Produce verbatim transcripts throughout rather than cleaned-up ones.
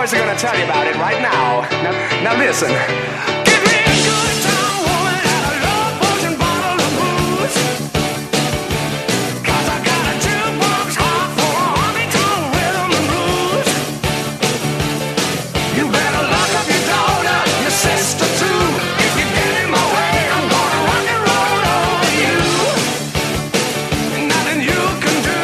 boys are gonna tell you about it right now. Now, now listen. Give me a good time, woman, and a love potion bottle of booze. 'Cause I got a jukebox heart for a honky-tonk rhythm and blues. You better lock up your daughter, your sister too. If you get in my way, I'm gonna rock and roll over you. Nothing you can do.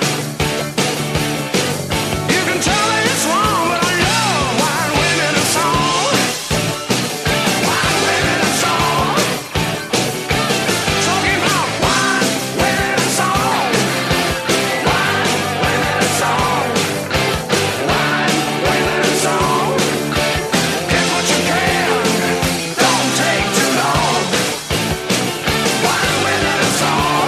You can tell me it's wrong, but I love wine, women, and song. Wine, women, and song. Talking about wine, women, and song. Wine, women, and song. Wine, women, and song. Get what you can, don't take too long. Wine, women, and song.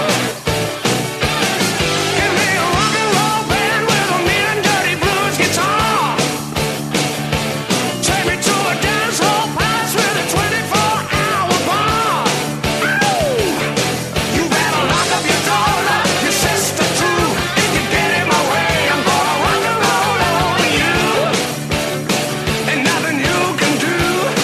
Give me a rock and roll band with a mean and dirty blues guitar. Take me to a dance hall palace with a twenty-four hour bar. Ooh. You better lock up your daughter, your sister too. If you get in my way, I'm gonna rock and roll over you. Ain't nothing you can do.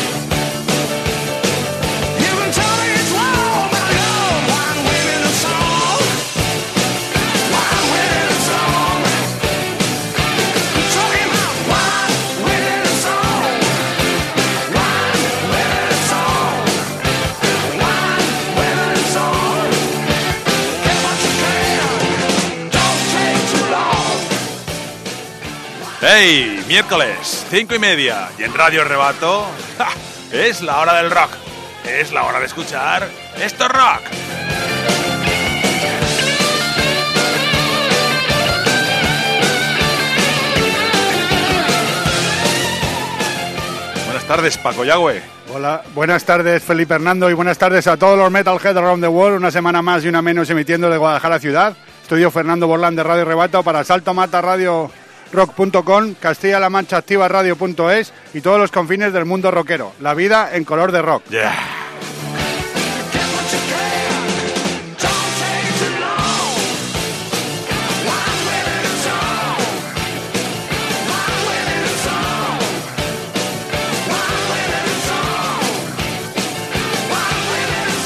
You can tell me it's wrong, but I love wine, women, and song. Wine, women, and song. I'm talking about wine, women, and song. Wine, women, and song. Wine, women, and song. Get what you can, don't take too long. ¡Hey! Miércoles, cinco y media. Y en Radio Rebato, ¡ja! Es la hora del rock. Es la hora de escuchar esto es rock. Buenas tardes, Paco Yagüe. Hola, buenas tardes Felipe Hernando y buenas tardes a todos los Metalhead around the world. Una semana más y una menos emitiendo de Guadalajara ciudad. Estudio Fernando Borlán de Radio Rebato para Salto Mata Radio rock punto com, Castilla-La Mancha Activa Radio punto es y todos los confines del mundo rockero. La vida en color de rock. Yeah. Get what you can, don't take too long. Wine, women, and song. Wine, women, and song. Wine, women, and song. Wine, women, and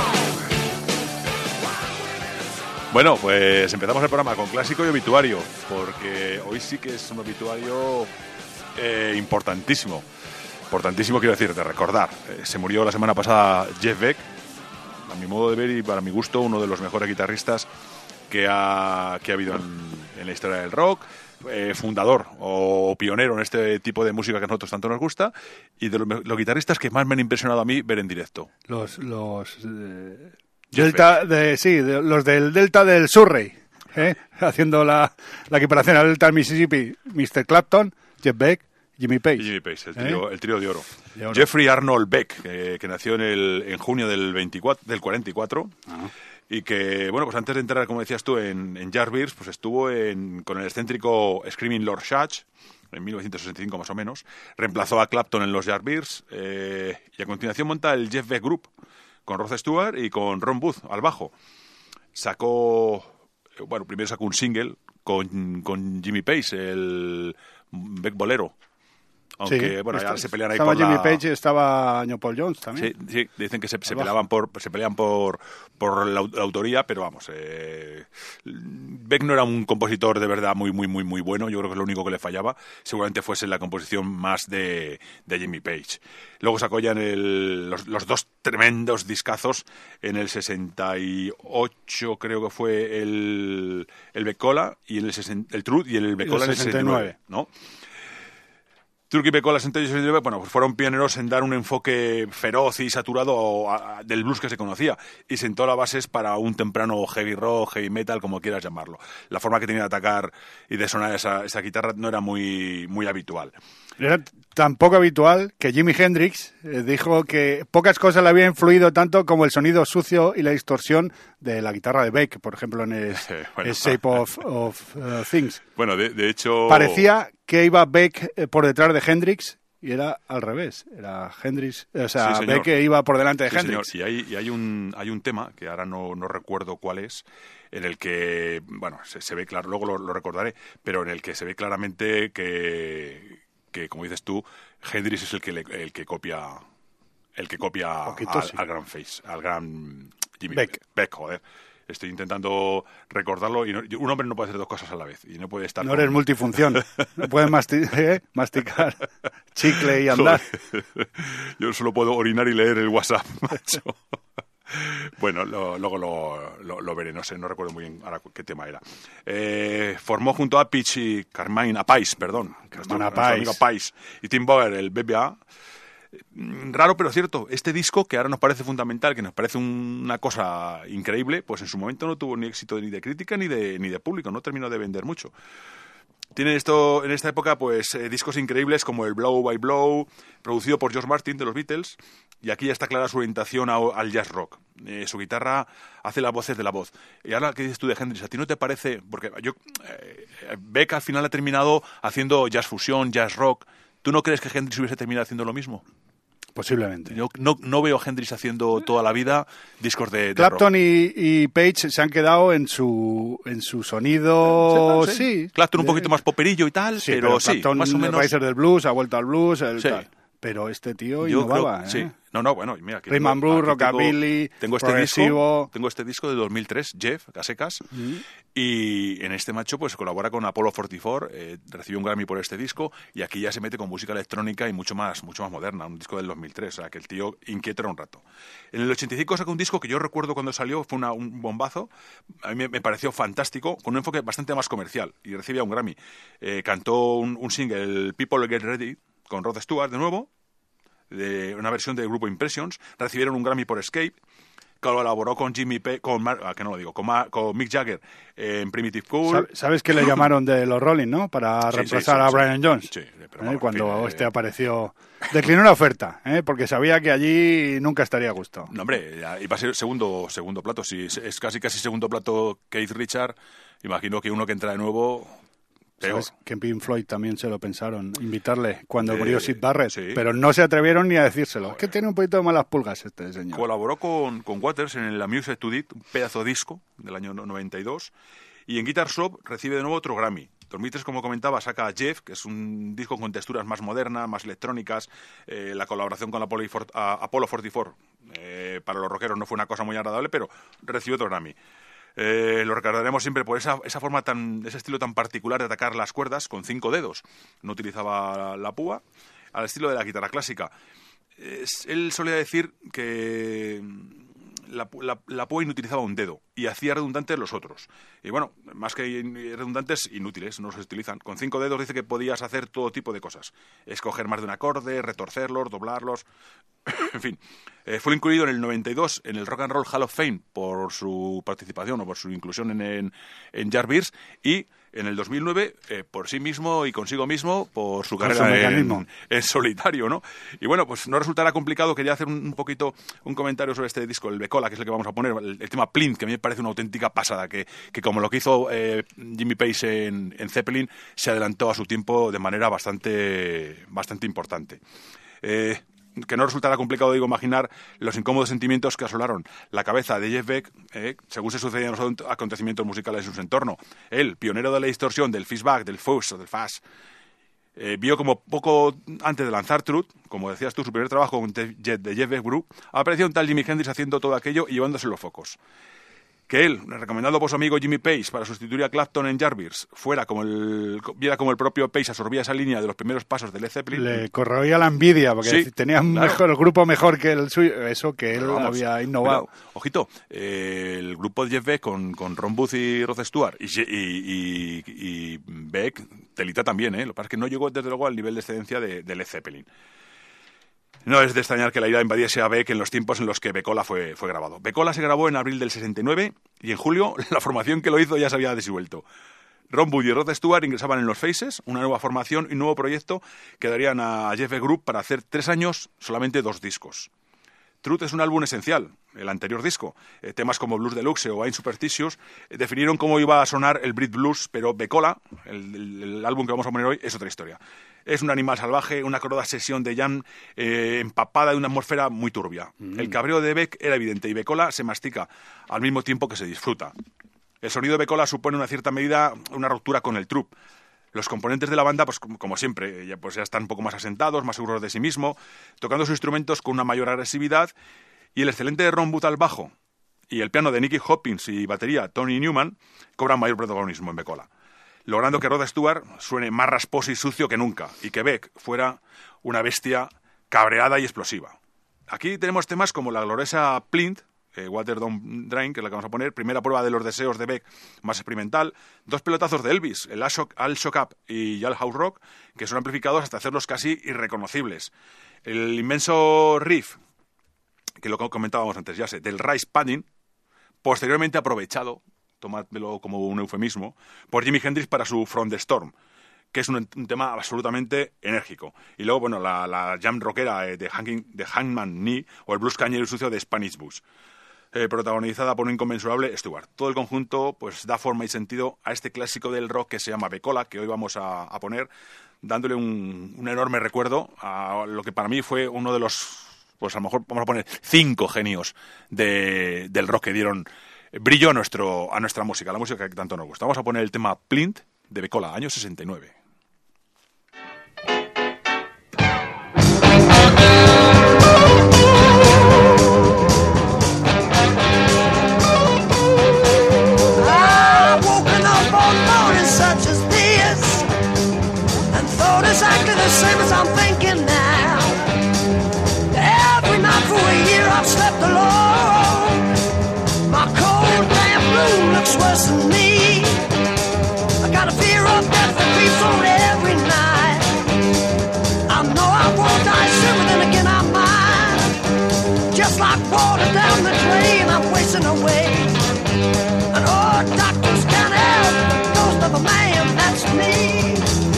song. Bueno, pues empezamos el programa con clásico y obituario, porque hoy sí que es un obituario eh, importantísimo. Importantísimo, quiero decir, de recordar. Eh, se murió la semana pasada Jeff Beck, a mi modo de ver y para mi gusto, uno de los mejores guitarristas que ha, que ha habido en, en la historia del rock. Eh, fundador o pionero en este tipo de música que a nosotros tanto nos gusta y de los, los guitarristas que más me han impresionado a mí ver en directo. Los los eh, Delta de sí, de, los del Delta del Surrey, ¿eh? Haciendo la, la equiparación al Delta del Mississippi, mister Clapton, Jeff Beck, Jimmy Page. Y Jimmy Page, el trío, ¿Eh? el trío de oro. De oro. Jeffrey Arnold Beck, eh, que nació en, el, en junio del, veinticuatro, del cuarenta y cuatro. Ah. Y que, bueno, pues antes de entrar, como decías tú, en, en Yardbirds, pues estuvo en, con el excéntrico Screaming Lord Sutch, en mil novecientos sesenta y cinco más o menos. Reemplazó a Clapton en los Yardbirds eh, y a continuación monta el Jeff Beck Group, con Rod Stewart y con Ron Booth al bajo. Sacó, bueno, primero sacó un single con, con Jimmy Page, el Beck Bolero. Aunque, Sí, bueno, está, ya se pelean ahí estaba por Jimmy la... Page, estaba Año Paul Jones también. Sí, sí, dicen que se, se Abajo. peleaban por se pelean por por la, la autoría, pero vamos, eh, Beck no era un compositor de verdad muy muy muy muy bueno. Yo creo que es lo único que le fallaba. Seguramente fuese la composición más de, de Jimmy Page. Luego sacó ya en el, los, los dos tremendos discazos en el sesenta y ocho, creo que fue el el Beckola y en el sesenta, el Truth y el Beckola en el sesenta y nueve, ¿no? Turkey Beckola, bueno, pues fueron pioneros en dar un enfoque feroz y saturado a, a, del blues que se conocía y sentó las bases para un temprano heavy rock, heavy metal, como quieras llamarlo. La forma que tenía de atacar y de sonar esa, esa guitarra no era muy, muy habitual. Era tan poco habitual que Jimi Hendrix eh, dijo que pocas cosas le habían influido tanto como el sonido sucio y la distorsión de la guitarra de Beck, por ejemplo, en el, bueno. el Shape of, of uh, Things. Bueno, de, de hecho... Parecía que iba Beck eh, por detrás de Hendrix y era al revés. Era Hendrix, o sea, Sí, Beck iba por delante de Sí, Hendrix. señor. Y hay, y hay un hay un tema que ahora no, no recuerdo cuál es, en el que, bueno, se, se ve claro, luego lo, lo recordaré, pero en el que se ve claramente que que, como dices tú, Hendrix es el que, le, el que copia el que copia Poquito, al, sí. al gran Face, al gran Jimmy Beck. Beck, joder. Estoy intentando recordarlo y no, un hombre no puede hacer dos cosas a la vez y no puede estar. No con... eres multifunción. No puedes masti- ¿eh? masticar chicle y andar. Joder. Yo solo puedo orinar y leer el WhatsApp, macho. Bueno, lo, luego lo, lo, lo veré, no sé, no recuerdo muy bien ahora qué tema era. Eh, formó junto a Pitch y Carmine Appice, perdón, nuestro, nuestro amigo Appice, y Tim Boger, el B B A. Raro pero cierto, este disco que ahora nos parece fundamental, que nos parece un, una cosa increíble, pues en su momento no tuvo ni éxito ni de crítica ni de, ni de público, no terminó de vender mucho. Tiene esto, en esta época pues eh, discos increíbles como el Blow by Blow, producido por George Martin de los Beatles, y aquí ya está clara su orientación a, al jazz rock. Eh, su guitarra hace las voces de la voz. Y ahora, ¿qué dices tú de Hendrix? ¿A ti no te parece? Porque yo eh, Beck al final ha terminado haciendo jazz fusión, jazz rock. ¿Tú no crees que Hendrix hubiese terminado haciendo lo mismo? Posiblemente. Yo no, no veo a Hendrix haciendo toda la vida discos de, de Clapton rock. y, y Page se han quedado en su en su sonido, Sí, sí. Clapton un Eh, poquito más poperillo y tal, sí, pero, pero sí, Clapton, más o el menos. Riser del blues, ha vuelto al blues, el Sí. tal. Pero este tío Yo innovaba, creo, ¿eh? sí. No, no, bueno, mira. Rhythm and blues, rockabilly, tengo este progresivo. disco, tengo este disco de dos mil tres, Jeff, a secas, Mm. y en este macho pues colabora con Apollo cuarenta y cuatro, eh, recibió un Grammy por este disco, y aquí ya se mete con música electrónica y mucho más, mucho más moderna, un disco del dos mil tres, o sea, que el tío inquieto era un rato. En el ochenta y cinco sacó un disco que yo recuerdo cuando salió, fue una, un bombazo, a mí me, me pareció fantástico, con un enfoque bastante más comercial, y recibía un Grammy. Eh, cantó un, un single, el People Get Ready, con Rod Stewart de nuevo, de una versión del grupo Impressions, recibieron un Grammy por Escape, colaboró con Jimmy Page, con Mar, ah, que no lo digo, con, Mar, con Mick Jagger eh, en Primitive Cool. ¿Sabes que le llamaron de los Rolling, no? Para Sí, reemplazar sí, sí, a sí. Brian Jones. Sí, pero ¿Eh? vamos, Cuando en fin, este eh, apareció. Declinó la oferta, ¿eh? Porque sabía que allí nunca estaría a gusto. No, hombre, ya iba a ser segundo, segundo plato. Si es, es casi casi segundo plato Keith Richard, imagino que uno que entra de nuevo... Peor. ¿Sabes que en Pink Floyd también se lo pensaron invitarle cuando Eh, murió Sid Barrett? sí. Pero no se atrevieron ni a decírselo. Es que tiene un poquito de malas pulgas este señor. Colaboró con, con Waters en el Amused to Death, un pedazo disco del año noventa y dos, y en Guitar Shop recibe de nuevo otro Grammy. dos mil tres, como comentaba, saca Jeff, que es un disco con texturas más modernas, más electrónicas. Eh, la colaboración con la Apollo cuarenta y cuatro eh, para los rockeros no fue una cosa muy agradable, pero recibió otro Grammy. Eh, lo recordaremos siempre por esa, esa forma tan, ese estilo tan particular de atacar las cuerdas con cinco dedos. No utilizaba la púa, al estilo de la guitarra clásica. Es, él solía decir que la, la, la púa inutilizaba un dedo y hacía redundantes los otros. Y bueno, más que redundantes, inútiles, no se utilizan. Con cinco dedos dice que podías hacer todo tipo de cosas. Escoger más de un acorde, retorcerlos, doblarlos... En fin, eh, fue incluido en el noventa y dos en el Rock and Roll Hall of Fame por su participación o por su inclusión en, en, en Jarvis, y en el dos mil nueve eh, por sí mismo y consigo mismo por su Con carrera su en, mecanismo. en solitario, ¿no? Y bueno, pues no resultará complicado. Quería hacer un, un poquito un comentario sobre este disco, el Becola, que es el que vamos a poner, el, el tema Plint, que a mí me parece una auténtica pasada, que, que como lo que hizo eh, Jimmy Page en, en Zeppelin, se adelantó a su tiempo de manera bastante, bastante importante. Eh, que no resultará complicado, digo, imaginar los incómodos sentimientos que asolaron la cabeza de Jeff Beck eh, según se sucedían los acontecimientos musicales en su entorno. Él, pionero de la distorsión, del feedback, del fuzz o del fuzz, eh, vio como poco antes de lanzar Truth, como decías tú, su primer trabajo con The Jet de Jeff Beck Group, apareció un tal Jimi Hendrix haciendo todo aquello y llevándose los focos. Que él, recomendado por su amigo Jimmy Page para sustituir a Clapton en Jarvis, fuera como el, viera como el propio Page absorbía esa línea de los primeros pasos de Led Zeppelin. Le corroía la envidia, porque Sí, tenía un, claro. mejor, el grupo mejor que el suyo, eso que él Pero vamos, había innovado. cuidado. Ojito, eh, el grupo de Jeff Beck con, con Ron Booth y Rod Stewart y, y, y, y Beck, telita también, ¿eh? Lo que pasa es que no llegó desde luego al nivel de excedencia de, de Led Zeppelin. No es de extrañar que la ira invadiese a Beck en los tiempos en los que Becola fue, fue grabado. Becola se grabó en abril del sesenta y nueve y en julio la formación que lo hizo ya se había disuelto. Ron Wood y Rod Stewart ingresaban en los Faces, una nueva formación y un nuevo proyecto que darían a Jeff Beck Group para hacer tres años solamente dos discos. Truth es un álbum esencial, el anterior disco. Eh, temas como Blues Deluxe o I'm Superstitious eh, definieron cómo iba a sonar el Brit Blues, pero Becola, el, el, el álbum que vamos a poner hoy, es otra historia. Es un animal salvaje, una cruda sesión de jam eh, empapada de una atmósfera muy turbia. Mm. El cabreo de Beck era evidente y Becola se mastica al mismo tiempo que se disfruta. El sonido de Becola supone en una cierta medida una ruptura con el Truth. Los componentes de la banda, pues como, como siempre, ya, pues ya están un poco más asentados, más seguros de sí mismo, tocando sus instrumentos con una mayor agresividad, y el excelente Ron Wood al bajo y el piano de Nicky Hopkins y batería Tony Newman cobran mayor protagonismo en Becola, logrando que Rod Stewart suene más rasposo y sucio que nunca, y que Beck fuera una bestia cabreada y explosiva. Aquí tenemos temas como la gloriosa Plint, Eh, Water Don't Drain, que es la que vamos a poner, primera prueba de los deseos de Beck más experimental, dos pelotazos de Elvis, el Al Shock, Al Shock Up y Jailhouse Rock, que son amplificados hasta hacerlos casi irreconocibles. El inmenso riff, que lo comentábamos antes, ya sé, del Rice Padding, posteriormente aprovechado, tomádmelo como un eufemismo, por Jimi Hendrix para su From the Storm, que es un, un tema absolutamente enérgico. Y luego, bueno, la, la jam rockera eh, de, Hanging, de Hangman Knee o el blues cañero sucio de Spanish Bush. Eh, protagonizada por un inconmensurable Stewart. Todo el conjunto pues da forma y sentido a este clásico del rock que se llama Becola, que hoy vamos a, a poner, dándole un, un enorme recuerdo a lo que para mí fue uno de los, pues a lo mejor vamos a poner cinco genios de, del rock que dieron brillo a, nuestro, a nuestra música, a la música que tanto nos gusta. Vamos a poner el tema Plint de Becola, año sesenta y nueve. Exactly the same as I'm thinking now. Every night for a year I've slept alone. My cold damp room looks worse than me. I got a fear of death that creeps on every night. I know I won't die soon, but then again I might. Just like water down the drain, I'm wasting away. And oh, doctors can't help the ghost of a man, that's me.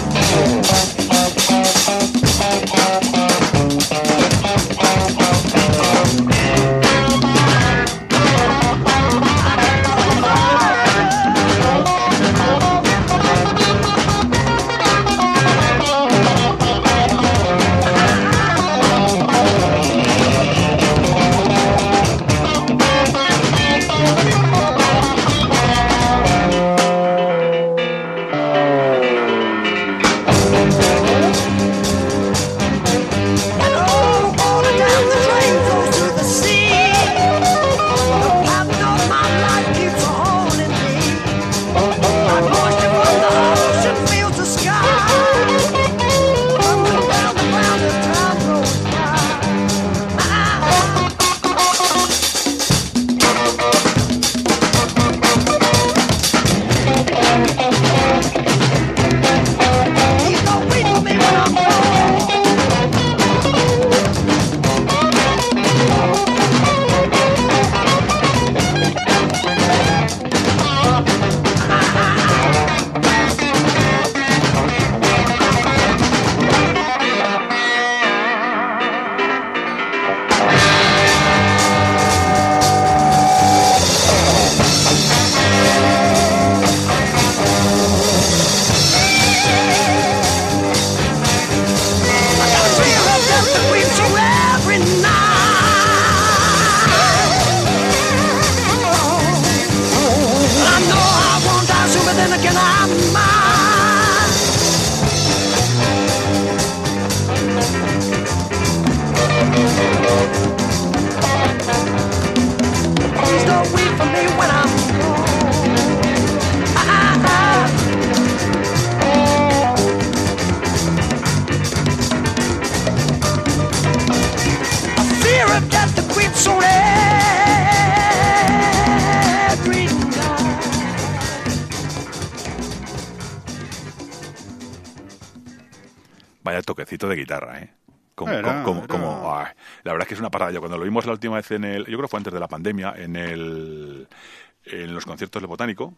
Vaya toquecito de guitarra, ¿eh? Como, Era, como, era. como, ay, la verdad es que es una pasada. Yo cuando lo vimos la última vez en el... Yo creo que fue antes de la pandemia, en el en los conciertos de Botánico,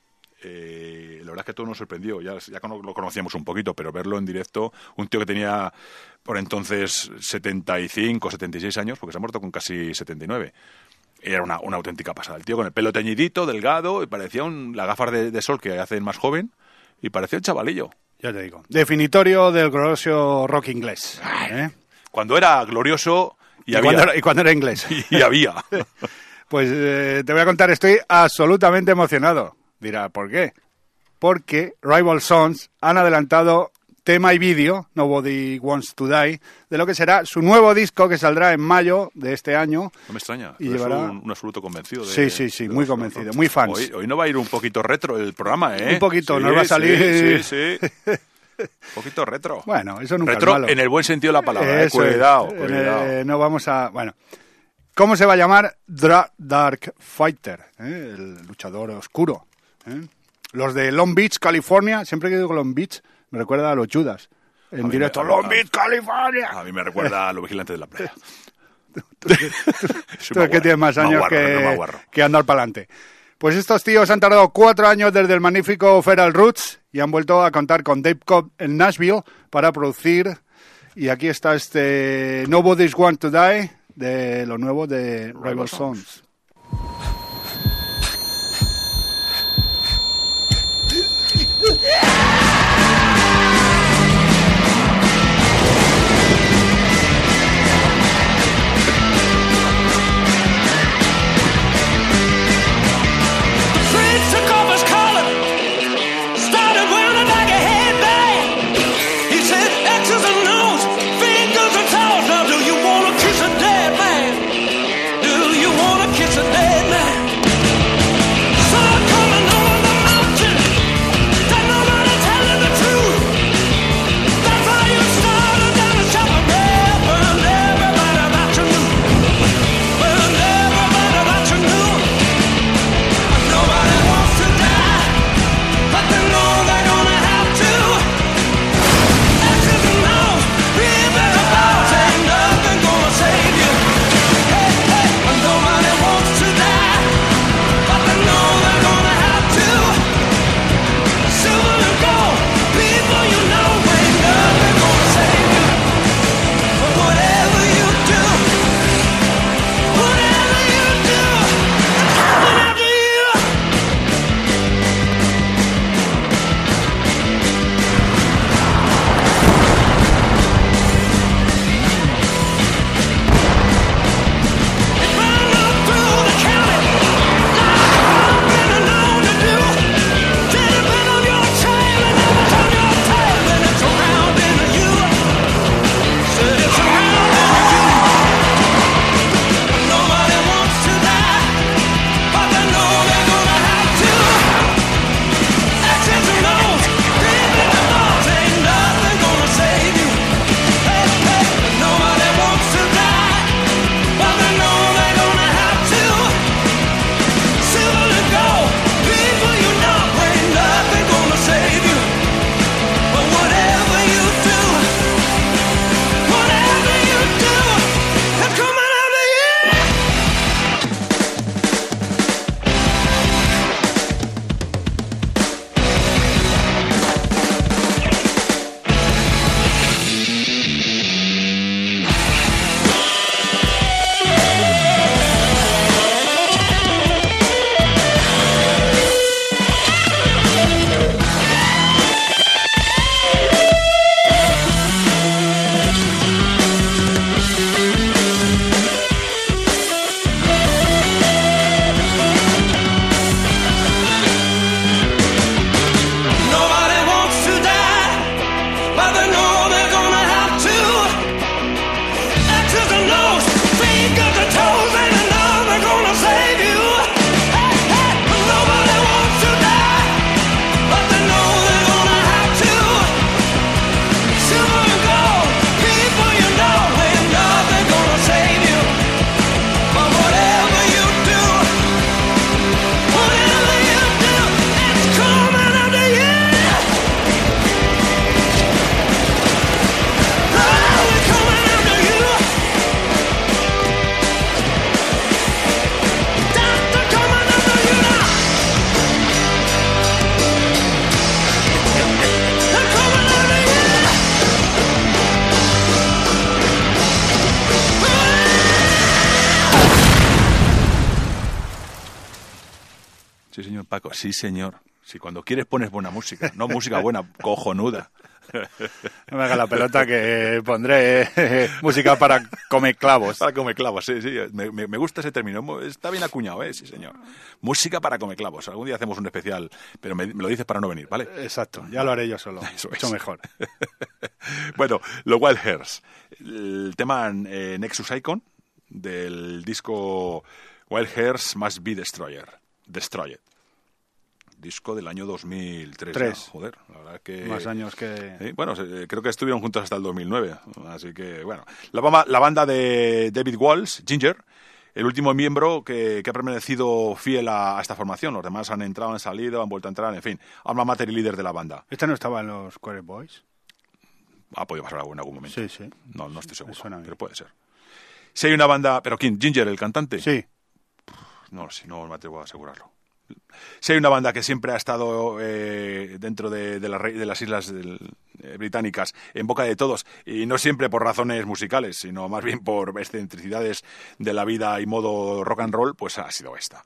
eh, la verdad es que todo nos sorprendió. Ya, ya lo conocíamos un poquito, pero verlo en directo, un tío que tenía por entonces setenta y cinco, setenta y seis años, porque se ha muerto con casi setenta y nueve. Era una, una auténtica pasada. El tío con el pelo teñidito, delgado, y parecía un, las gafas de, de sol que hacen más joven, y parecía un chavalillo. Ya te digo. Definitorio del glorioso rock inglés. ¿eh? Cuando era glorioso y, Y, había... cuando era, y cuando era inglés. y había. Pues eh, te voy a contar, estoy absolutamente emocionado. Dirá, ¿por qué? porque Rival Sons han adelantado tema y vídeo, Nobody Wants to Die, de lo que será su nuevo disco que saldrá en mayo de este año. No me extraña, y eres llevará... un, un absoluto convencido. De, sí, sí, sí, muy los, convencido, no, muy fans. Hoy, hoy no va a ir un poquito retro el programa, ¿eh? Un poquito, sí, nos va a salir... Sí, sí, sí. Un poquito retro. Bueno, eso nunca retro es malo. en el buen sentido de la palabra, eh, cuidado, es. cuidado. Eh, no vamos a... Bueno, ¿cómo se va a llamar? Dra Dark Fighter, ¿eh? El luchador oscuro. ¿eh? Los de Long Beach, California, siempre que digo Long Beach, me recuerda a los Judas. En directo, me, Long a, Beach, California. A mí me recuerda a los vigilantes de la playa. Tú, tú, tú es que tienes más años guarro, que, no que andar para adelante. Pues estos tíos han tardado cuatro años desde el magnífico Feral Roots y han vuelto a contar con Dave Cobb en Nashville para producir. Y aquí está este Nobody's Want to Die de lo nuevo de Rival Sons. Sí, señor Paco, sí, señor. Si cuando quieres pones buena música, no música buena, cojonuda. No me haga la pelota que pondré eh, música para comer clavos. Para comer clavos, sí, sí. Me, me, me gusta ese término. Está bien acuñado, ¿eh? Sí, señor. Música para comer clavos. Algún día hacemos un especial, pero me, me lo dices para no venir, ¿vale? Exacto, ya lo haré yo solo. Eso Mucho es. mejor. Bueno, los Wild Hairs. El tema eh, Nexus Icon del disco Wild Hairs Must Be Destroyer. Destroyed. Disco del año dos mil tres. Tres. Ya, joder, la verdad que... Más años que... Sí, bueno, se- creo que estuvieron juntos hasta el dos mil nueve. Así que, bueno. La, bama- la banda de David Walsh, Ginger, el último miembro que, que ha permanecido fiel a, a esta formación. Los demás han entrado, han salido, han vuelto a entrar, en fin. Alma mater y líder de la banda. ¿Este no estaba en los Core Boys? Ha podido pasar algo en algún momento. Sí, sí. No, no estoy seguro, Me suena bien. pero puede ser. Si hay una banda... ¿Pero quién? ¿Ginger, el cantante? Sí. No, si no me atrevo a asegurarlo. Si hay una banda que siempre ha estado eh, dentro de, de, la re- de las islas del- eh, británicas, en boca de todos, y no siempre por razones musicales, sino más bien por excentricidades de la vida y modo rock and roll, pues ha sido esta.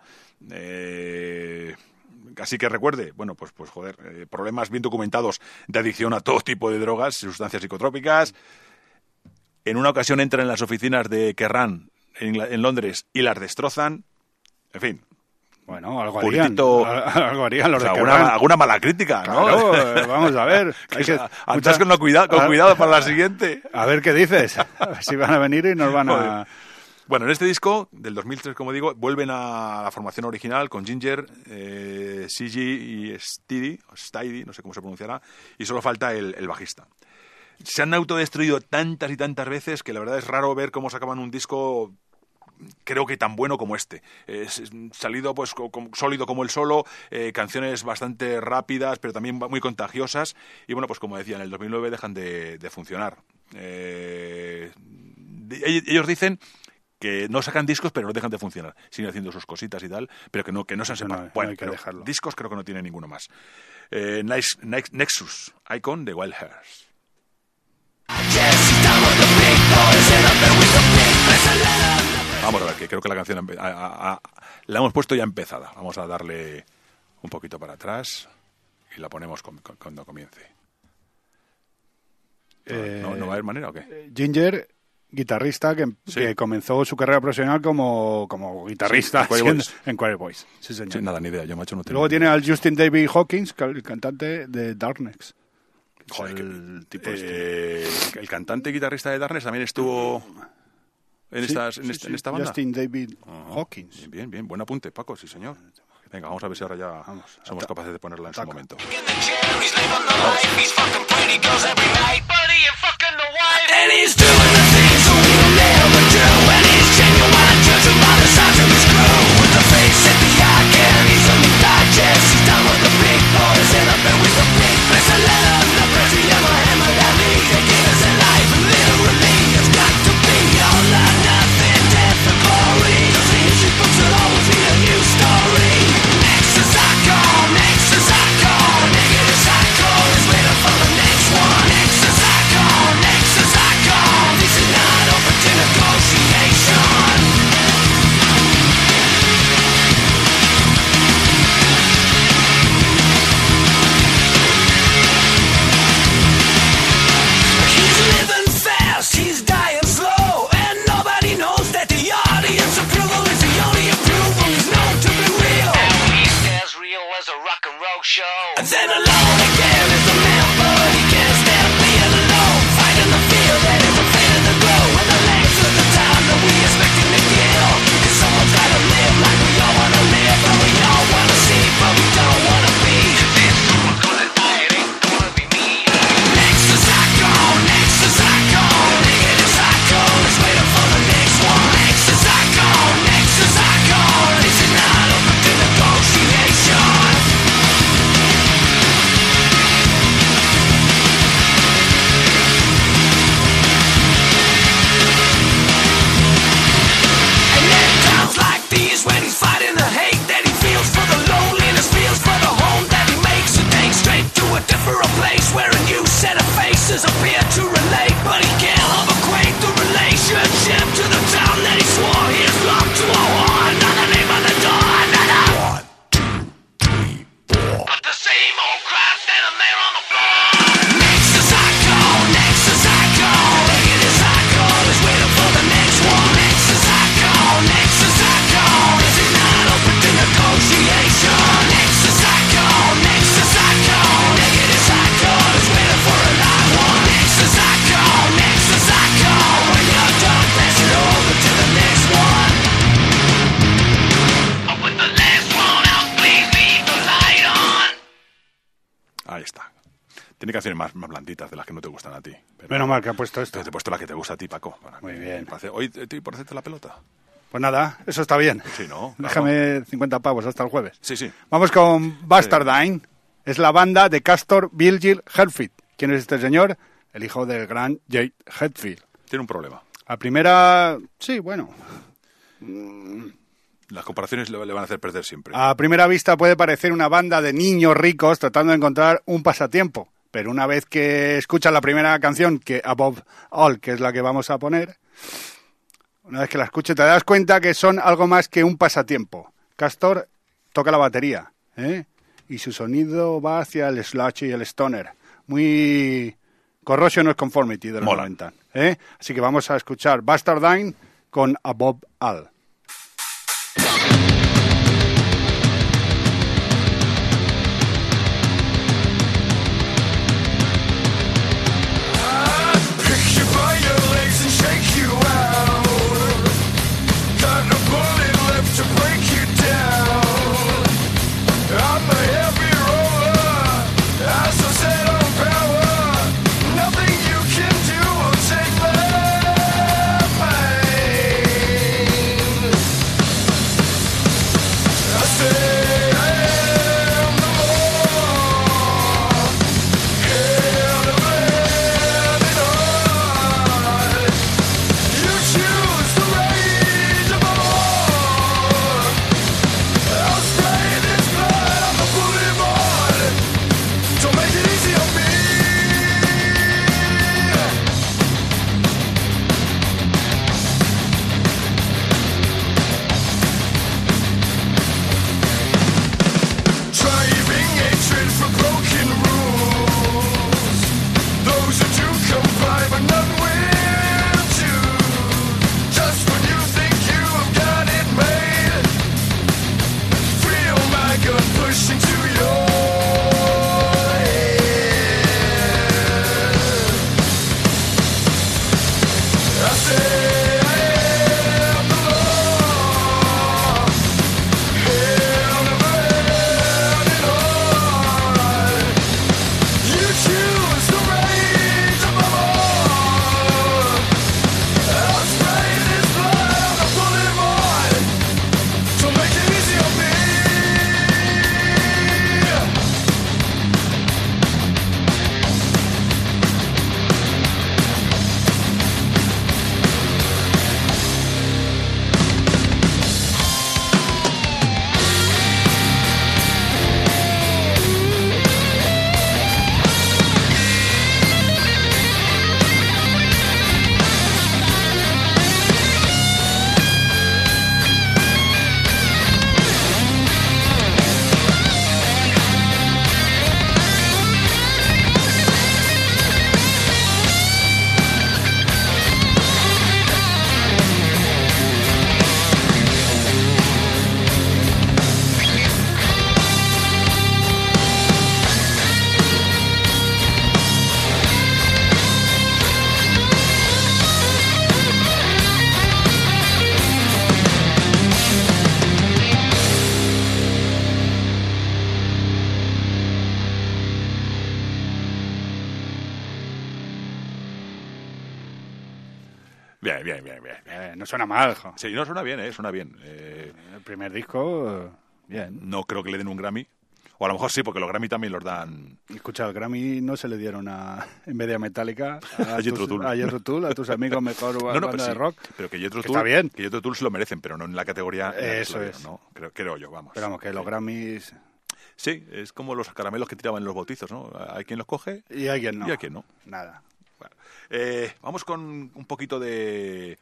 Eh, así que recuerde, bueno, pues, pues joder, eh, problemas bien documentados de adicción a todo tipo de drogas, sustancias psicotrópicas. En una ocasión entran en las oficinas de Kerrang en, Ingla- en Londres y las destrozan. En fin, Bueno, algo harían. Puritito- Algo harían los o sea, de alguna, Kerrang. alguna mala crítica, ¿no? Claro, eh, vamos a ver. Hay que, Antes con, cuidado, con a- cuidado para la siguiente. A ver qué dices. A ver si van a venir y nos van a... Joder. Bueno, en este disco, del dos mil tres, como digo, vuelven a la formación original con Ginger, eh, C G y Steady, o Steady, no sé cómo se pronunciará, y solo falta el, el bajista. Se han autodestruido tantas y tantas veces que la verdad es raro ver cómo sacaban un disco, creo que tan bueno como este. Es es salido pues co- com- sólido como el solo, eh, canciones bastante rápidas, pero también ba- muy contagiosas. Y bueno, pues como decía, en el dos mil nueve dejan de, de funcionar. Eh, de- ellos dicen que no sacan discos, pero no dejan de funcionar. Siguen haciendo sus cositas y tal, pero que no, que no se han Eso no, separado. no Bueno, hay que pero dejarlo. discos creo que no tiene ninguno más. Eh, Nice- Nex- Nexus, Icon de Wild Hairs. Vamos a ver, que creo que la canción ha empe- a- a- a- la hemos puesto ya empezada. Vamos a darle un poquito para atrás y la ponemos con- con- cuando comience. Eh, ¿No, ¿No va a haber manera o qué? Ginger, guitarrista que, Sí. que comenzó su carrera profesional como, como guitarrista Sí, en Choir siendo- Boys. en Choir Boys. Sí, señor. Sí, nada, ni idea. Yo, macho, no tengo Luego ni tiene idea. al Justin David Hawkins, que- el cantante de Darkness. Joder, que- el tipo eh, el cantante y guitarrista de Darkness también estuvo en, Sí, estas, en, sí, esta, sí, en esta banda. Justin David Ajá. Hawkins. Bien, bien, bien, buen apunte, Paco, sí, señor. Venga, vamos a ver si ahora ya Vamos, somos ata- capaces de ponerla en su ataca. momento. He's living the life, he's fucking pretty girls every night, but he ain't fucking the wife. And he's doing the things that we'll never do, and he's genuine, judging by the size of his crew. With the face at the eye, can't easily digest. He's down with the big boys, in the bed with the big fish. I let him the pressure, yeah, my hammer that me. They give us a life, and literally, it's got to be all or nothing, death or glory. Cause the history books will always be a new story. Nexus icon, Nexus icon, negative icon is waiting for the next one. Nexus icon. tiene canciones más, más blanditas, de las que no te gustan a ti. Pero, Menos mal que ha puesto esto. Te he puesto la que te gusta a ti, Paco. Para Muy que- bien. para hacer- Hoy estoy por hacerte la pelota. Pues nada, eso está bien. Sí, ¿no? Claro. Déjame cincuenta pavos hasta el jueves. Sí, sí. Vamos con Bastardine. Es la banda de Castor Virgil Hetfield. ¿Quién es este señor? El hijo del gran Jake Hetfield. Tiene un problema. A primera... Sí, bueno. Las comparaciones le, le van a hacer perder siempre. A primera vista puede parecer una banda de niños ricos tratando de encontrar un pasatiempo. Pero una vez que escuchas la primera canción, que Above All, que es la que vamos a poner... Una vez que la escuches te das cuenta que son algo más que un pasatiempo. Castor toca la batería, ¿eh? Y su sonido va hacia el sludge y el stoner. Muy Corrosion of Conformity de los Mola. noventa. ¿eh? Así que vamos a escuchar Bastardine con Above All. Pick you by your legs and shake you out. Got no bullet left to break you down. I'm a heavy roller, I'm so set on power. Nothing you can do will take my pain. I say I am the law. Hell to live it on. You choose the rage of war. I'll spray this blood on the boulevard. Don't make it easy on me. Driving hatred for broken rules. Those who do comply, but none will choose. Just when you think you have got it made, feel my gun pushing to your head. I say I am the law. Hell never had it on. You choose the rage above all. I'll spray this blood on the boulevard. Don't make it easy on me. Bien, bien, bien, bien. Eh, no suena mal, jo. Sí, no, suena bien, ¿eh? Suena bien. Eh, El primer disco, eh, bien. no creo que le den un Grammy. O a lo mejor sí, porque los Grammy también los dan... Escucha, el Grammy no se le dieron a, en vez de a Metallica, a, A Jethro tus, Tull. a Jethro Tull, a tus amigos mejor No, no, banda pero de sí, rock. pero que Jethro Que Tull, está bien. que Jethro Tull se lo merecen, pero no en la categoría en la que Eso se lo dieron, es. ¿no? Creo, creo yo, vamos. Pero vamos, que los Sí. Grammys... Sí, es como los caramelos que tiraban en los bautizos, ¿no? Hay quien los coge Y alguien no. y hay quien no. Nada. Bueno, eh, vamos con un poquito de,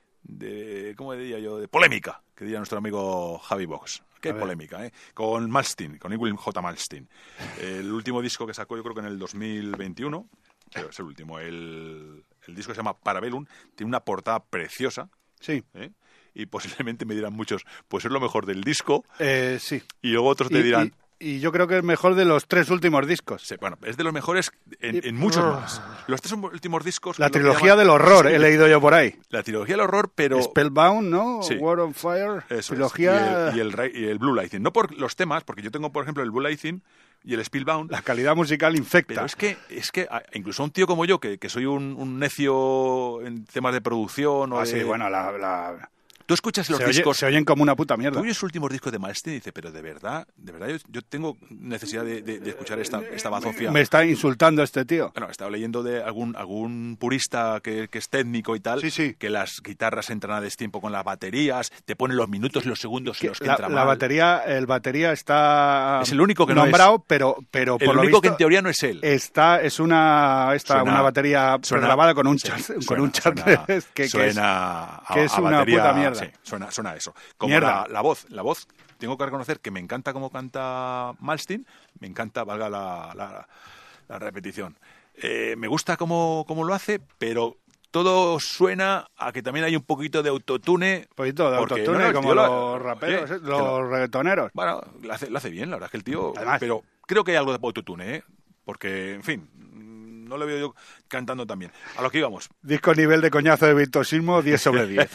de, ¿cómo diría yo? De polémica, que diría nuestro amigo Javi Box. Qué A ver. polémica, ¿eh? Con Malmsteen, con William J. Malmsteen. El último disco que sacó yo creo que en el dos mil veintiuno, pero es el último, el, el disco se llama Parabellum, tiene una portada preciosa, Sí, ¿eh? Y posiblemente me dirán muchos, pues es lo mejor del disco, eh, sí. y luego otros te Y, dirán... y- y yo creo que es mejor de los tres últimos discos. Sí, bueno, es de los mejores en, Y- en muchos Brr. más. Los tres últimos discos... La lo que trilogía llaman- del horror, Sí, he leído yo por ahí. La trilogía del horror, pero... Spellbound, ¿no? Sí. War on Fire. Eso es. Trilogía... Y, el, y, el, Ra- y el Blue Lighting. No por los temas, porque yo tengo, por ejemplo, el Blue Lighting y el Spellbound. La calidad musical infecta. Pero es que, es que a- incluso un tío como yo, que, que soy un, un necio en temas de producción... O Ah, de- sí, bueno, la, la- Tú escuchas los se, oye- discos... se oyen como una puta mierda. Tú oyes los últimos discos de Malmsteen y dices, pero de verdad, de verdad, yo, yo tengo necesidad de, de- de escuchar esta, esta bazofia. Me está insultando este tío. Bueno, estaba leyendo de algún algún purista que, que es técnico y tal, Sí, sí. que las guitarras entran a destiempo con las baterías, te ponen los minutos y los segundos en los que la, entra la mal. batería, el batería está Es el único que no nombrado, es. pero, pero El por lo único que visto en teoría no es él. está, es una, esta, Suena- una batería suena- grabada con un sí, chat, suena- con un chat suena- que, que suena es, a- que es a una batería, puta mierda. sí, suena, suena a eso. Como Mierda. la, la voz, la voz, tengo que reconocer que me encanta cómo canta Malmsteen, me encanta, valga la, la- la repetición. Eh, me gusta cómo, cómo lo hace, pero todo suena a que también hay un poquito de autotune. Un poquito de porque, autotune, no, no, el como tío lo- los raperos, oye, ¿eh? que lo- los reggaetoneros. Bueno, lo hace, lo hace bien, la verdad es que el tío... Además- pero creo que hay algo de autotune, ¿eh? Porque, en fin, no le veo yo cantando tan bien. A lo que íbamos. Disco nivel de coñazo de virtuosismo, diez sobre diez.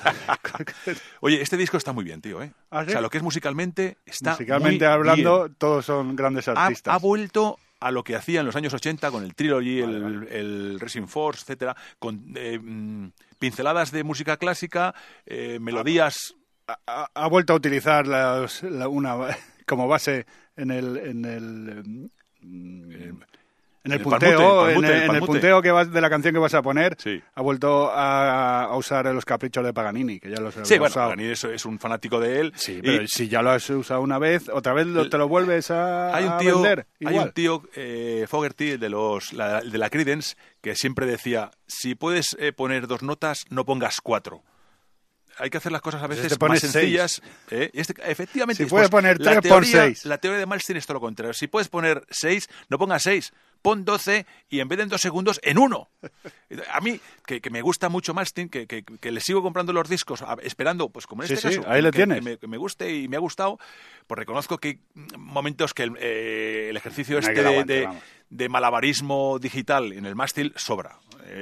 Oye, este disco está muy bien, tío, ¿eh? ¿Ah, sí? O sea, lo que es musicalmente está Musicalmente muy hablando, bien. todos son grandes Ha, artistas. ha vuelto a lo que hacía en los años ochenta con el Trilogy, el, el Racing Force, etcétera, con eh, mm, pinceladas de música clásica, eh, melodías... ha, ha- ha vuelto a utilizar las- la- una como base en el en el mm, en el el punteo, palmute, el palmute, en, el, el en el palmute. punteo que vas de la canción que vas a poner, Sí. ha vuelto a, a usar los caprichos de Paganini, que ya los Sí, había bueno, usado. Paganini es, es un fanático de él. Sí, y- pero si ya lo has usado una vez, otra vez lo- te lo vuelves a, hay un a tío, vender. hay Igual. un tío eh, Fogerty, el de los la, el de la Creedence, que siempre decía, si puedes eh, poner dos notas, no pongas cuatro. Hay que hacer las cosas a veces te más pones sencillas. ¿eh? Y este- efectivamente, Si puedes poner la tres, pon teoría- seis. La teoría de Malmsteen es todo lo contrario. Si puedes poner seis, no pongas seis. Pon doce y en vez de en dos segundos, en uno. A mí, que, que me gusta mucho Malmsteen, que, que, que le sigo comprando los discos, a- esperando, pues como en Sí, este sí, caso, ahí le que, tienes. que me, que me guste y me ha gustado, pues reconozco que hay momentos que el, eh, el ejercicio No hay este que le de, aguante, de- vamos. de malabarismo digital en el mástil sobra.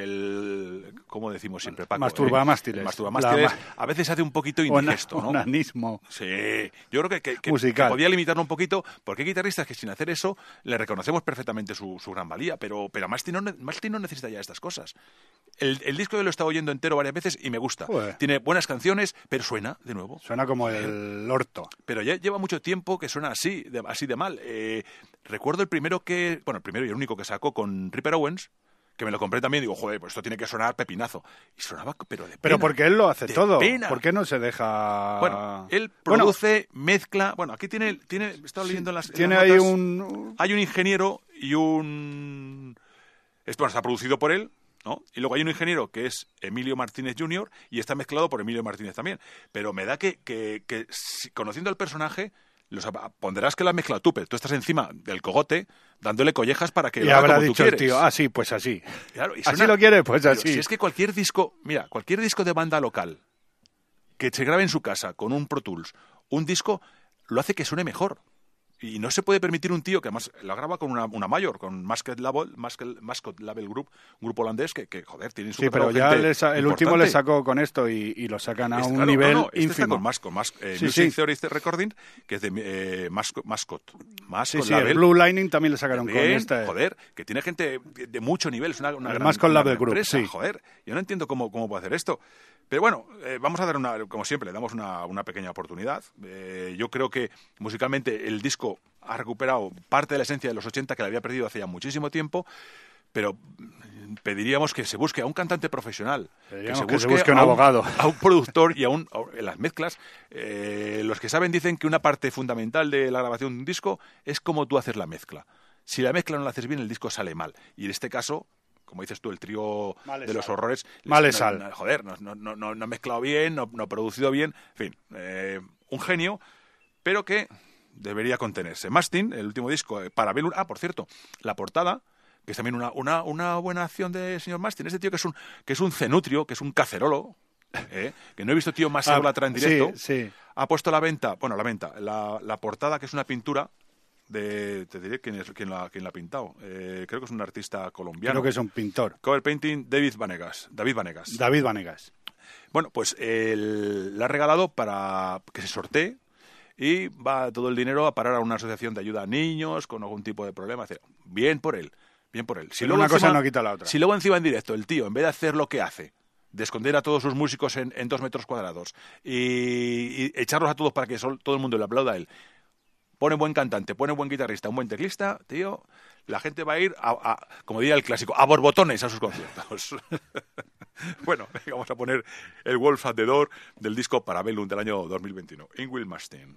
El, ¿cómo decimos siempre, Paco? Masturbamástiles. El masturbamástiles La ma- a veces hace un poquito Ona- indigesto, ¿no? onanismo. Sí, yo creo que, que- que- Musical. que podía limitarlo un poquito, porque hay guitarristas que sin hacer eso le reconocemos perfectamente su, su gran valía, pero, pero Malmsteen no, ne- Malmsteen no necesita ya estas cosas. El, el disco yo lo he estado oyendo entero varias veces y me gusta. Joder. Tiene buenas canciones, pero suena de nuevo. Suena como el orto. Pero ya lleva mucho tiempo que suena así, de, así de mal. Eh, recuerdo el primero que, bueno, el primero y el único que sacó con Ripper Owens, que me lo compré también, digo, joder, pues esto tiene que sonar pepinazo. Y sonaba, pero de pena. Pero porque él lo hace de todo. pena. ¿Por qué no se deja...? Bueno, él Bueno, produce, mezcla... Bueno, aquí tiene... tiene estaba leyendo en las en tiene las ahí notas. un... Hay un ingeniero y un... Esto bueno, está producido por él, ¿no? Y luego hay un ingeniero que es Emilio Martínez junior y está mezclado por Emilio Martínez también. Pero me da que, que, que si- conociendo al personaje, los, pondrás que lo has mezclado tú, pero tú estás encima del cogote dándole collejas para que Y lo haga habrá como tú dicho el quieres. tío, ah, sí, pues así. Claro, y Así suena- lo quiere, pues pero así. Si es que cualquier disco, mira, cualquier disco de banda local que se grabe en su casa con un Pro Tools, un disco lo hace que suene mejor. Y no se puede permitir un tío que además la graba con una, una mayor, con Mascot Label, Mascot, Mascot Label Group, un grupo holandés que, que joder, tiene su Sí, pero ya le sa- el último le sacó con esto y, y lo sacan a Este, un claro, nivel no, no, este está ínfimo. con Mascot, Mas- eh, Sí, Music sí. Theory Recording, que es de eh, Mascot, Mascot, Mascot Sí, sí, Label. el Blue Lightning también le sacaron con Bien, este. joder, que tiene gente de, de mucho nivel, es una, una El gran, Mascot una Label gran Group, empresa, sí. joder. Yo no entiendo cómo, cómo puede hacer esto. Pero bueno, eh, vamos a dar una, como siempre, le damos una, una pequeña oportunidad. Eh, yo creo que musicalmente el disco ha recuperado parte de la esencia de los ochenta que le había perdido hace ya muchísimo tiempo, pero mm, pediríamos que se busque a un cantante profesional, Pediríamos que se busque a un abogado. a un productor y a un a- en las mezclas. Eh, los que saben dicen que una parte fundamental de la grabación de un disco es cómo tú haces la mezcla. Si la mezcla no la haces bien, el disco sale mal. Y en este caso, como dices tú, el trío Mal de los sal. horrores... Mal no- es sal. no- joder, no, no, no, no, no ha mezclado bien, no, no ha producido bien. En fin, eh, un genio, pero que debería contenerse. Malmsteen, el último disco, eh, para Parabellum... Ah, por cierto, la portada, que es también una, una, una buena acción del señor Malmsteen. Este tío que es un, que es un cenutrio, que es un cacerolo, ¿eh? que no he visto tío más Ah, ególatra en directo. sí, sí. Ha puesto a la venta, bueno, a la venta, la, la portada, que es una pintura de... Te diré quién, es, quién, la, quién la ha pintado. Eh, creo que es un artista colombiano. Creo que es un pintor. Cover painting, David Vanegas. David Vanegas. David Vanegas. Bueno, pues el- la ha regalado para que se sortee y va todo el dinero a parar a una asociación de ayuda a niños con algún tipo de problema. Bien por él, bien por él. Si Pero luego una cosa encima- no quita la otra. Si luego encima en directo el tío, en vez de hacer lo que hace, de esconder a todos sus músicos en, en dos metros cuadrados y, y echarlos a todos para que sol- todo el mundo le aplauda a él, pone buen cantante, pone buen guitarrista, un buen teclista, tío, la gente va a ir, a, a- como diría el clásico, a borbotones a sus conciertos. Bueno, venga, vamos a poner el Wolf at the Door del disco Parabellum del año dos mil veintiuno. Ingrid Malmsteen.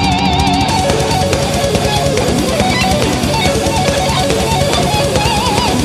Thank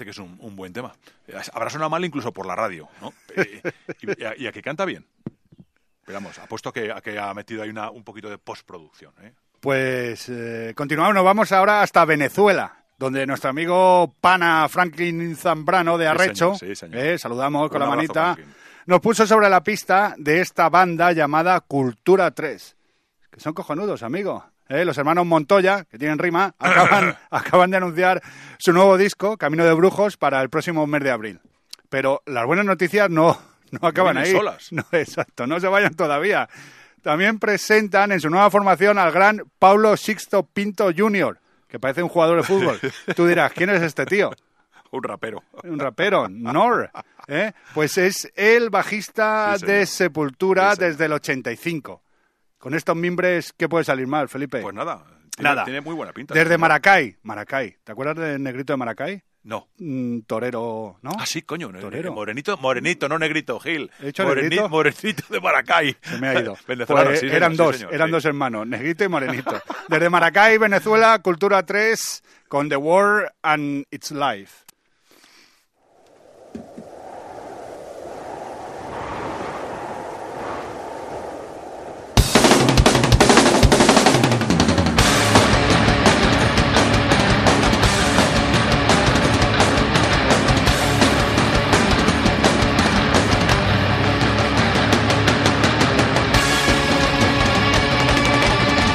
que es un, un buen tema. Habrá sonado mal incluso por la radio, ¿no? Eh, y, y, a, y a que canta bien. Pero vamos, apuesto a que, a que ha metido ahí una, un poquito de postproducción, ¿eh? Pues eh, continuamos, nos vamos ahora hasta Venezuela, donde nuestro amigo pana Franklin Zambrano de Arrecho, sí, señor, sí, señor. Eh, saludamos Un con la abrazo, manita, Franklin. nos puso sobre la pista de esta banda llamada Cultura tres, que son cojonudos, amigo. Eh, los hermanos Montoya, que tienen rima, acaban, acaban de anunciar su nuevo disco, Camino de Brujos, para el próximo mes de abril. Pero las buenas noticias no, no acaban No ahí. vienen solas. No, exacto, no se vayan todavía. También presentan en su nueva formación al gran Paulo Sixto Pinto junior, que parece un jugador de fútbol. Tú dirás, ¿quién es este tío? Un rapero. Un rapero, Nor. ¿eh? Pues es el bajista Sí, señor. de Sepultura Sí, señor. desde el ochenta y cinco. Con estos mimbres, ¿qué puede salir mal, Felipe? Pues nada, tiene, Nada. tiene muy buena pinta. Desde ¿no? Maracay. Maracay. ¿Te acuerdas del negrito de Maracay? No. Mm, torero, ¿no? Ah, sí, coño. Torero. Morenito, morenito, no negrito, Gil. ¿He dicho Moreni- negrito? Morenito de Maracay. Se me ha ido. Venezolano, Pues sí, eran señor, dos, sí, señor, eran sí. dos hermanos, negrito y morenito. Desde Maracay, Venezuela, Cultura tres, con The War and Its Life.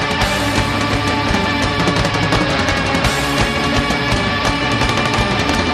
Thank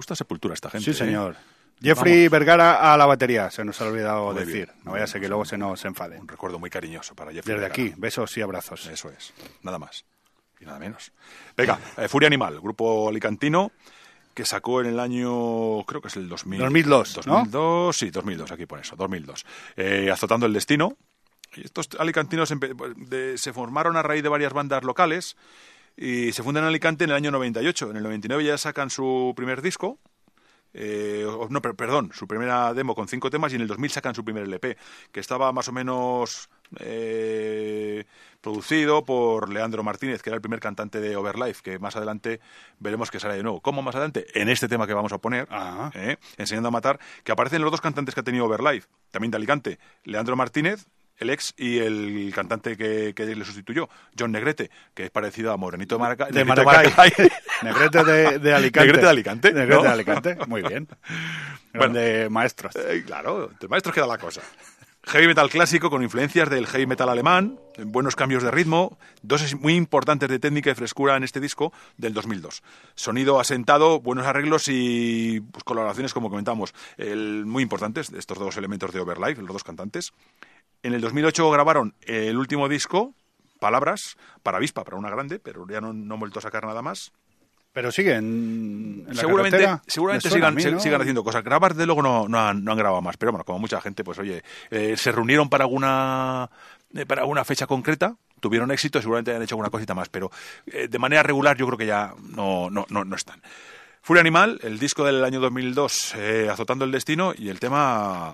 gusta Sepultura esta gente. Sí, ¿eh? señor. Jeffrey Vamos. Vergara a la batería, se nos ha olvidado Muy decir. bien. No vaya a ser que luego se nos enfade. Un recuerdo muy cariñoso para Jeffrey Desde Vergara. aquí, besos y abrazos. Eso es, nada más y nada menos. Venga, eh, Furia Animal, grupo alicantino que sacó en el año, creo que es el dos mil, dos mil dos, dos ¿no? mil dos, sí, dos mil dos, aquí pone eso, dos mil dos. Eh, Azotando el Destino. Y estos alicantinos empe- de- se formaron a raíz de varias bandas locales y se fundan en Alicante en el año noventa y ocho. En el noventa y nueve ya sacan su primer disco. Eh, no, per- perdón, su primera demo con cinco temas y en el dos mil sacan su primer L P, que estaba más o menos eh, producido por Leandro Martínez, que era el primer cantante de Overlife, que más adelante veremos que sale de nuevo. ¿Cómo más adelante? En este tema que vamos a poner, Ah. eh, Enseñando a Matar, que aparecen los dos cantantes que ha tenido Overlife, también de Alicante, Leandro Martínez, el ex, y el cantante que, que le sustituyó, John Negrete, que es parecido a Morenito de, Maraca- De Negrito Maracay. Negrete de, de Alicante. Negrete de Alicante, Negrete ¿no? de Alicante, muy bien. Bueno. De maestros. Eh, claro, de maestros queda la cosa. Heavy metal clásico con influencias del heavy metal alemán, buenos cambios de ritmo, dosis muy importantes de técnica y frescura en este disco del dos mil dos. Sonido asentado, buenos arreglos y pues, colaboraciones, como comentamos, el, muy importantes, estos dos elementos de Overlife, los dos cantantes. En el dos mil ocho grabaron el último disco, Palabras, para Avispa, para una grande, pero ya no, no han vuelto a sacar nada más. Pero siguen en la seguramente carretera. seguramente Me suena sigan, a mí, se- ¿no? sigan haciendo cosas. Grabar, de luego, no, no, han, no han grabado más. Pero bueno, como mucha gente, pues oye, eh, se reunieron para alguna eh, para alguna fecha concreta, tuvieron éxito, seguramente han hecho alguna cosita más, pero eh, de manera regular yo creo que ya no, no, no, no están. Furia Animal, el disco del año dos mil dos, eh, Azotando el Destino, y el tema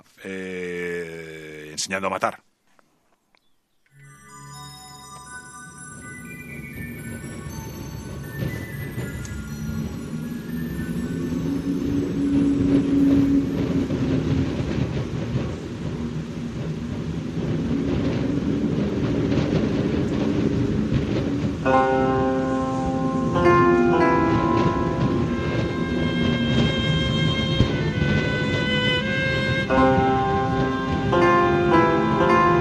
eh, Enseñando a Matar. Thank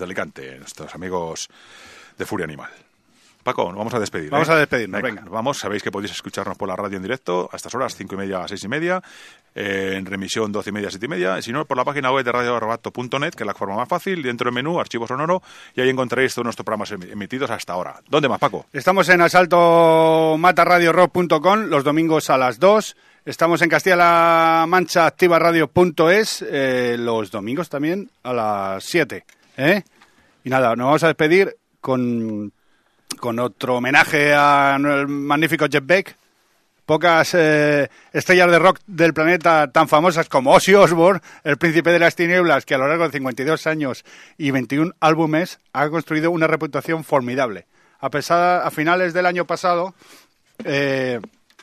desde Alicante, nuestros amigos de Furia Animal. Paco, nos vamos a despedir. Vamos ¿eh? a despedirnos, venga, venga. Vamos, sabéis que podéis escucharnos por la radio en directo a estas horas, cinco y media a seis y media, eh, en remisión doce y media a siete y media, y si no, por la página web de radio arrebato punto net, que es la forma más fácil, dentro del menú, archivo sonoro, y ahí encontraréis todos nuestros programas emitidos hasta ahora. ¿Dónde más, Paco? Estamos en asalto mata radio rock punto com los domingos a las dos. Estamos en Castilla-La Mancha, activa radio punto es, eh, los domingos también a las siete. ¿eh? Y nada, nos vamos a despedir con... con otro homenaje al magnífico Jeff Beck. Pocas eh, estrellas de rock del planeta tan famosas como Ozzy Osbourne, el príncipe de las tinieblas, que a lo largo de cincuenta y dos años y veintiún álbumes ha construido una reputación formidable. A pesar, a finales del año pasado... Eh,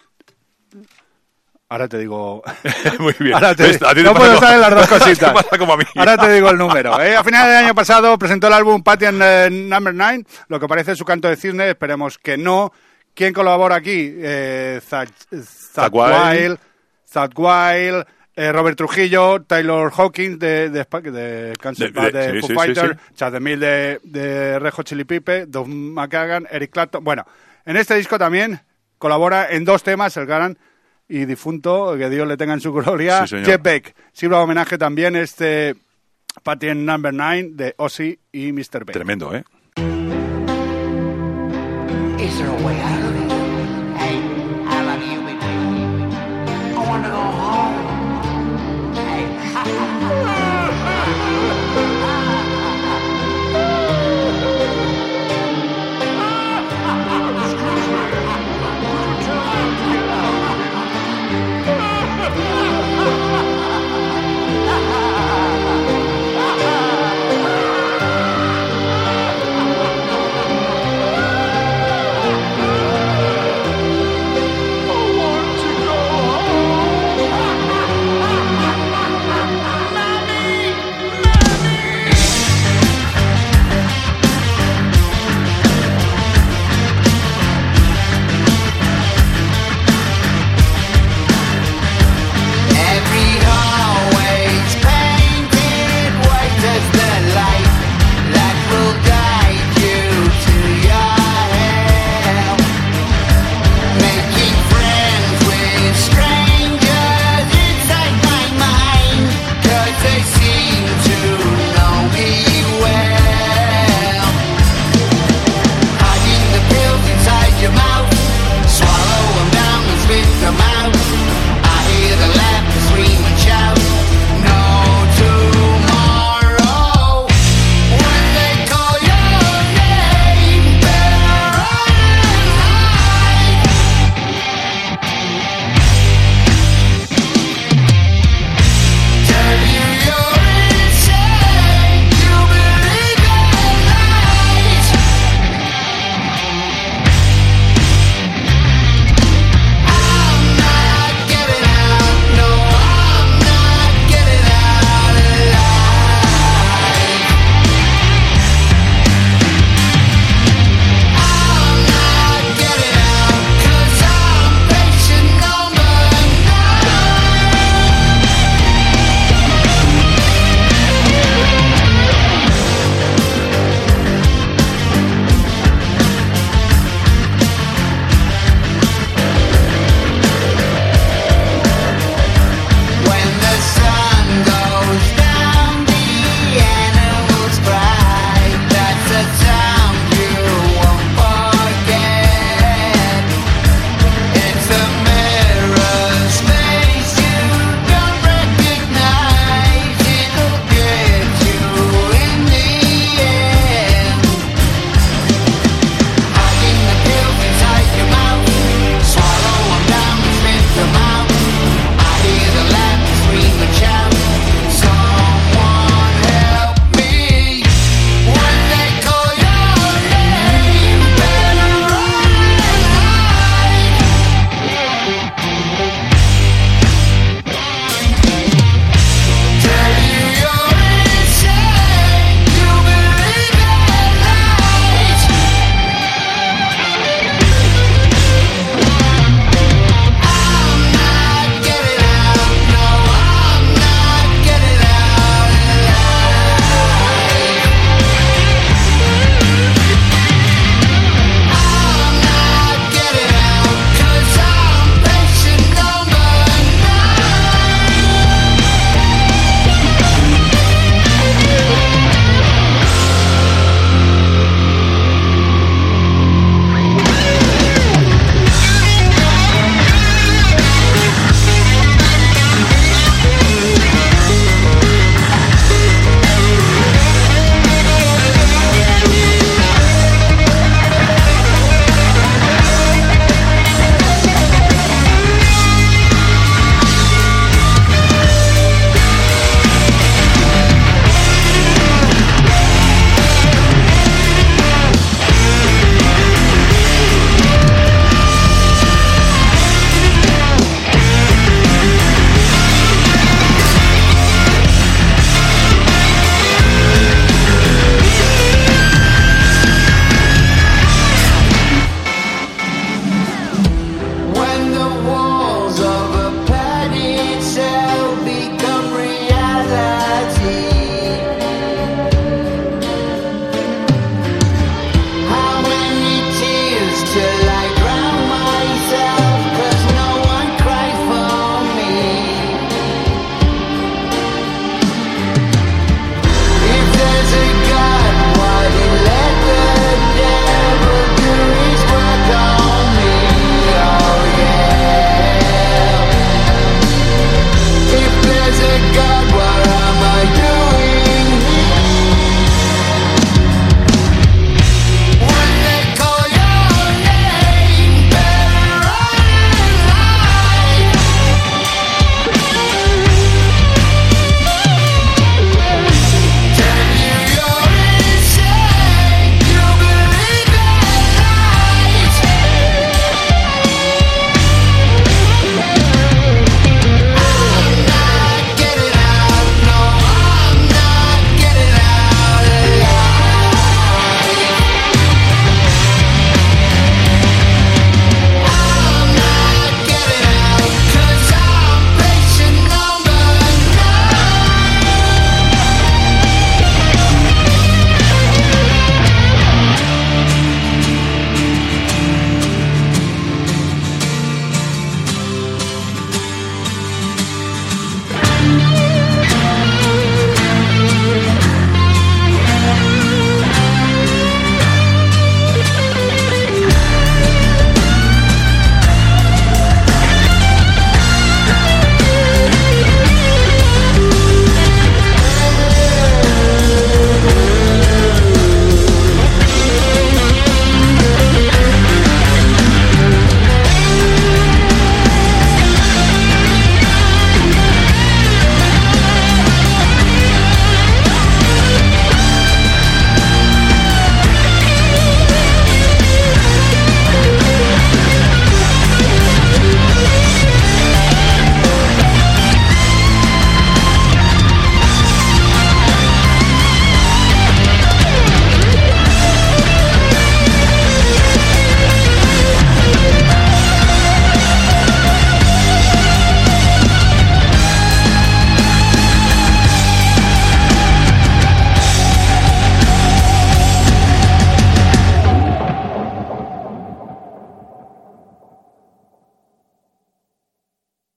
Ahora te digo... Muy bien. Ahora te... ¿Ves? A ti te No pasa puedo como- estar en las dos cositas. te pasa como a mí. Ahora te digo el número. ¿eh? A finales del año pasado presentó el álbum Patient eh, Number nueve, lo que parece su canto de cisne, esperemos que no. ¿Quién colabora aquí? Eh, Zach, Zach Zakk Wylde. Wylde, Zach Wylde, eh, Robert Trujillo, Taylor Hawkins de, de, de, de Kansas De- de- de sí, Foo sí, Fighters, sí, sí. Chad DeMille de, de Red Hot Chili Peppers, Doug McKagan, Eric Clapton. Bueno, en este disco también colabora en dos temas el gran y difunto, que Dios le tenga en su gloria, Sí, señor. Jeff Beck. Sirva de homenaje también este Patient Number nueve de Ozzy y mister Beck. Tremendo, ¿eh? Is there a way out of